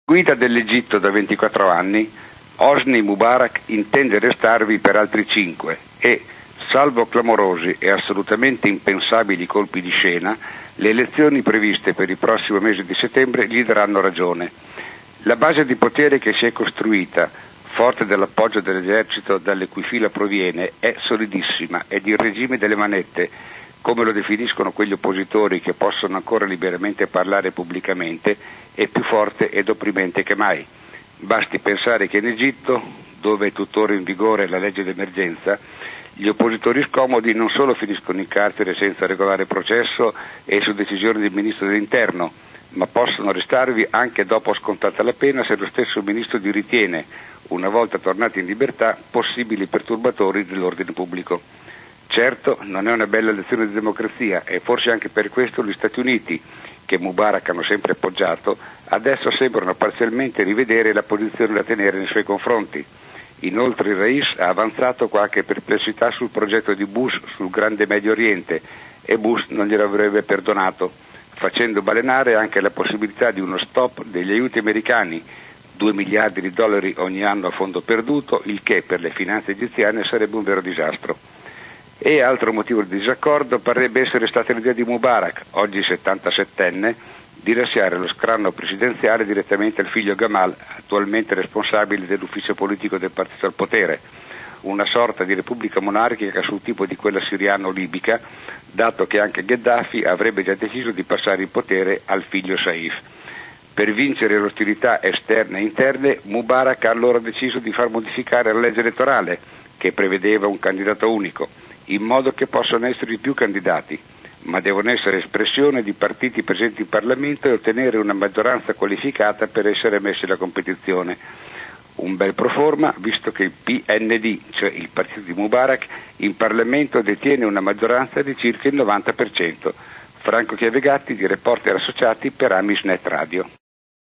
Guida dell'Egitto da 24 anni, Hosni Mubarak intende restarvi per altri 5 e, salvo clamorosi e assolutamente impensabili colpi di scena, le elezioni previste per il prossimo mese di settembre gli daranno ragione. La base di potere che si è costruita, forte dell'appoggio dell'esercito dalle cui fila proviene, è solidissima ed il regime delle manette, come lo definiscono quegli oppositori che possono ancora liberamente parlare pubblicamente, è più forte ed opprimente che mai. Basti pensare che in Egitto, dove è tuttora in vigore la legge d'emergenza, gli oppositori scomodi non solo finiscono in carcere senza regolare processo e su decisione del ministro dell'interno, ma possono restarvi anche dopo scontata la pena se lo stesso ministro li ritiene, una volta tornati in libertà, possibili perturbatori dell'ordine pubblico. Certo, non è una bella lezione di democrazia e forse anche per questo gli Stati Uniti, che Mubarak hanno sempre appoggiato, adesso sembrano parzialmente rivedere la posizione da tenere nei suoi confronti. Inoltre il Rais ha avanzato qualche perplessità sul progetto di Bush sul grande Medio Oriente e Bush non glielo avrebbe perdonato, facendo balenare anche la possibilità di uno stop degli aiuti americani, $2 miliardi ogni anno a fondo perduto, il che per le finanze egiziane sarebbe un vero disastro. E altro motivo di disaccordo parrebbe essere stata l'idea di Mubarak, oggi 77enne, di lasciare lo scranno presidenziale direttamente al figlio Gamal, attualmente responsabile dell'ufficio politico del partito al potere, una sorta di repubblica monarchica sul tipo di quella siriano-libica, dato che anche Gheddafi avrebbe già deciso di passare il potere al figlio Saif. Per vincere le ostilità esterne e interne, Mubarak ha allora deciso di far modificare la legge elettorale, che prevedeva un candidato unico, in modo che possano esservi più candidati, ma devono essere espressione di partiti presenti in Parlamento e ottenere una maggioranza qualificata per essere messi alla competizione. Un bel proforma, visto che il PND, cioè il partito di Mubarak, in Parlamento detiene una maggioranza di circa il 90%. Franco Chiavegatti di Reporter Associati per Amisnet Radio.